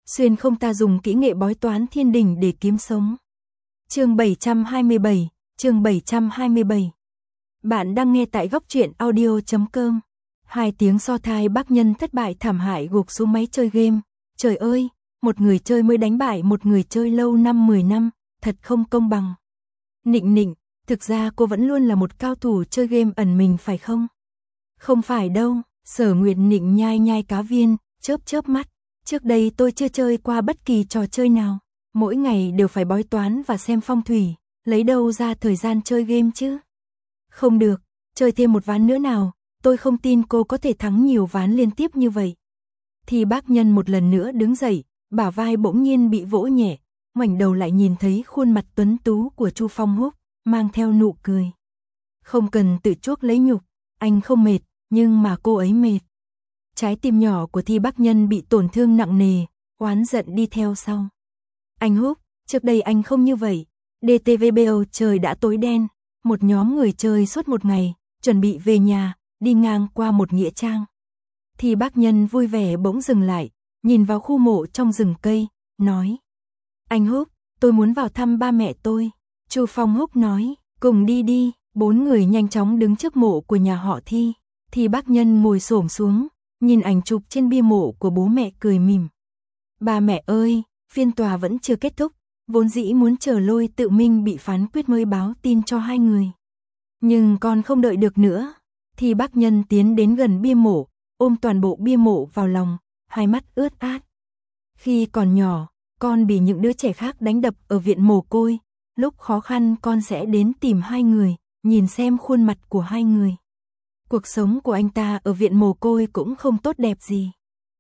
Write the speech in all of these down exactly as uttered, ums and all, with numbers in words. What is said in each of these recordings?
xuyên không ta dùng kỹ nghệ bói toán thiên đình để kiếm sống. Chương bảy trăm hai mươi bảy, chương bảy trăm hai mươi bảy. Bạn đang nghe tại góc truyện audio chấm com. Hai tiếng so thai bác nhân thất bại thảm hại gục xuống máy chơi game. Trời ơi, một người chơi mới đánh bại một người chơi lâu năm mười năm, thật không công bằng. Nịnh nịnh, thực ra cô vẫn luôn là một cao thủ chơi game ẩn mình phải không? Không phải đâu, Sở Nguyệt Nịnh nhai nhai cá viên, chớp chớp mắt. Trước đây tôi chưa chơi qua bất kỳ trò chơi nào. Mỗi ngày đều phải bói toán và xem phong thủy, lấy đâu ra thời gian chơi game chứ? Không được, chơi thêm một ván nữa nào, tôi không tin cô có thể thắng nhiều ván liên tiếp như vậy. Thì bác nhân một lần nữa đứng dậy, bả vai bỗng nhiên bị vỗ nhẹ, ngoảnh đầu lại nhìn thấy khuôn mặt tuấn tú của Chu Phong Húc, mang theo nụ cười. Không cần tự chuốc lấy nhục, anh không mệt, nhưng mà cô ấy mệt. Trái tim nhỏ của Thi bác nhân bị tổn thương nặng nề, oán giận đi theo sau. Anh Húc, trước đây anh không như vậy. đê tê vê bê o trời đã tối đen, một nhóm người chơi suốt một ngày, chuẩn bị về nhà, đi ngang qua một nghĩa trang. Thì bác nhân vui vẻ bỗng dừng lại, nhìn vào khu mộ trong rừng cây, nói. Anh Húc, tôi muốn vào thăm ba mẹ tôi. Chu Phong Húc nói, cùng đi đi. Bốn người nhanh chóng đứng trước mộ của nhà họ Thi. Thì bác nhân ngồi xổm xuống, nhìn ảnh chụp trên bia mộ của bố mẹ cười mỉm. Ba mẹ ơi, phiên tòa vẫn chưa kết thúc, vốn dĩ muốn chờ Lôi Tự Minh bị phán quyết mới báo tin cho hai người. Nhưng con không đợi được nữa. Thì bác nhân tiến đến gần bia mộ, ôm toàn bộ bia mộ vào lòng, hai mắt ướt át. Khi còn nhỏ, con bị những đứa trẻ khác đánh đập ở viện mồ côi, lúc khó khăn con sẽ đến tìm hai người, nhìn xem khuôn mặt của hai người. Cuộc sống của anh ta ở viện mồ côi cũng không tốt đẹp gì.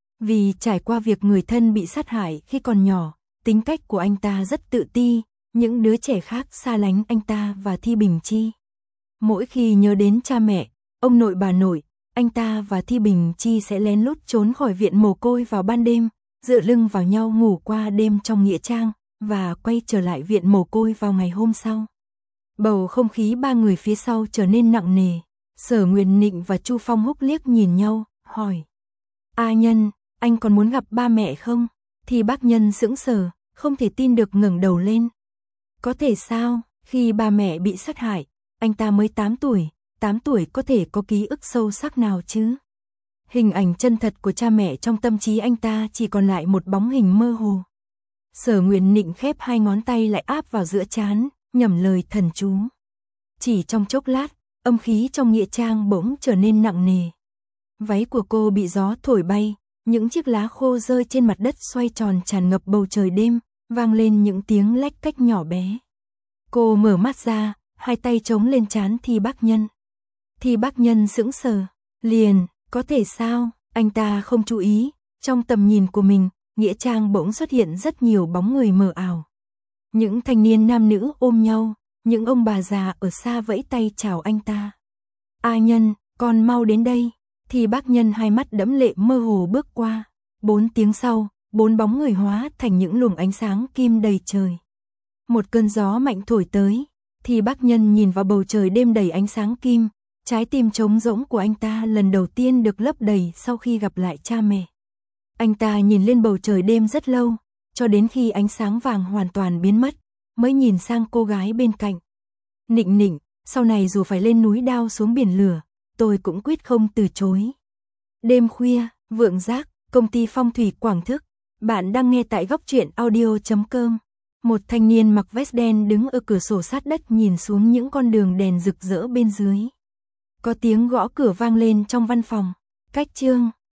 Vì trải qua việc người thân bị sát hại khi còn nhỏ, tính cách của anh ta rất tự ti, những đứa trẻ khác xa lánh anh ta và Thi Bình Chi. Mỗi khi nhớ đến cha mẹ, ông nội bà nội, anh ta và Thi Bình Chi sẽ lén lút trốn khỏi viện mồ côi vào ban đêm, dựa lưng vào nhau ngủ qua đêm trong nghĩa trang, và quay trở lại viện mồ côi vào ngày hôm sau. Bầu không khí ba người phía sau trở nên nặng nề. Sở Nguyệt Nịnh và Chu Phong Húc liếc nhìn nhau, hỏi. A Nhân, anh còn muốn gặp ba mẹ không? Thì bác nhân sững sờ, không thể tin được ngẩng đầu lên. Có thể sao, khi ba mẹ bị sát hại, anh ta mới tám tuổi, tám tuổi có thể có ký ức sâu sắc nào chứ? Hình ảnh chân thật của cha mẹ trong tâm trí anh ta chỉ còn lại một bóng hình mơ hồ. Sở Nguyệt Nịnh khép hai ngón tay lại áp vào giữa trán, nhẩm lời thần chú. Chỉ trong chốc lát, âm khí trong nghĩa trang bỗng trở nên nặng nề. Váy của cô bị gió thổi bay, những chiếc lá khô rơi trên mặt đất xoay tròn tràn ngập bầu trời đêm, vang lên những tiếng lách cách nhỏ bé. Cô mở mắt ra, hai tay chống lên trán Thi bác nhân. Thi bác nhân sững sờ, liền, có thể sao, anh ta không chú ý, trong tầm nhìn của mình, nghĩa trang bỗng xuất hiện rất nhiều bóng người mờ ảo. Những thanh niên nam nữ ôm nhau, những ông bà già ở xa vẫy tay chào anh ta. A Nhân, con mau đến đây. Thì bác nhân hai mắt đẫm lệ mơ hồ bước qua. Bốn tiếng sau, bốn bóng người hóa thành những luồng ánh sáng kim đầy trời. Một cơn gió mạnh thổi tới. Thì bác nhân nhìn vào bầu trời đêm đầy ánh sáng kim. Trái tim trống rỗng của anh ta lần đầu tiên được lấp đầy sau khi gặp lại cha mẹ. Anh ta nhìn lên bầu trời đêm rất lâu, cho đến khi ánh sáng vàng hoàn toàn biến mất, mới nhìn sang cô gái bên cạnh. Nịnh nịnh, sau này dù phải lên núi đao xuống biển lửa, tôi cũng quyết không từ chối. Đêm khuya, Vượng Giác, công ty phong thủy Quảng Thức. Bạn đang nghe tại góc truyện audio chấm com. Một thanh niên mặc vest đen đứng ở cửa sổ sát đất nhìn xuống những con đường đèn rực rỡ bên dưới. Có tiếng gõ cửa vang lên trong văn phòng. Cách chương.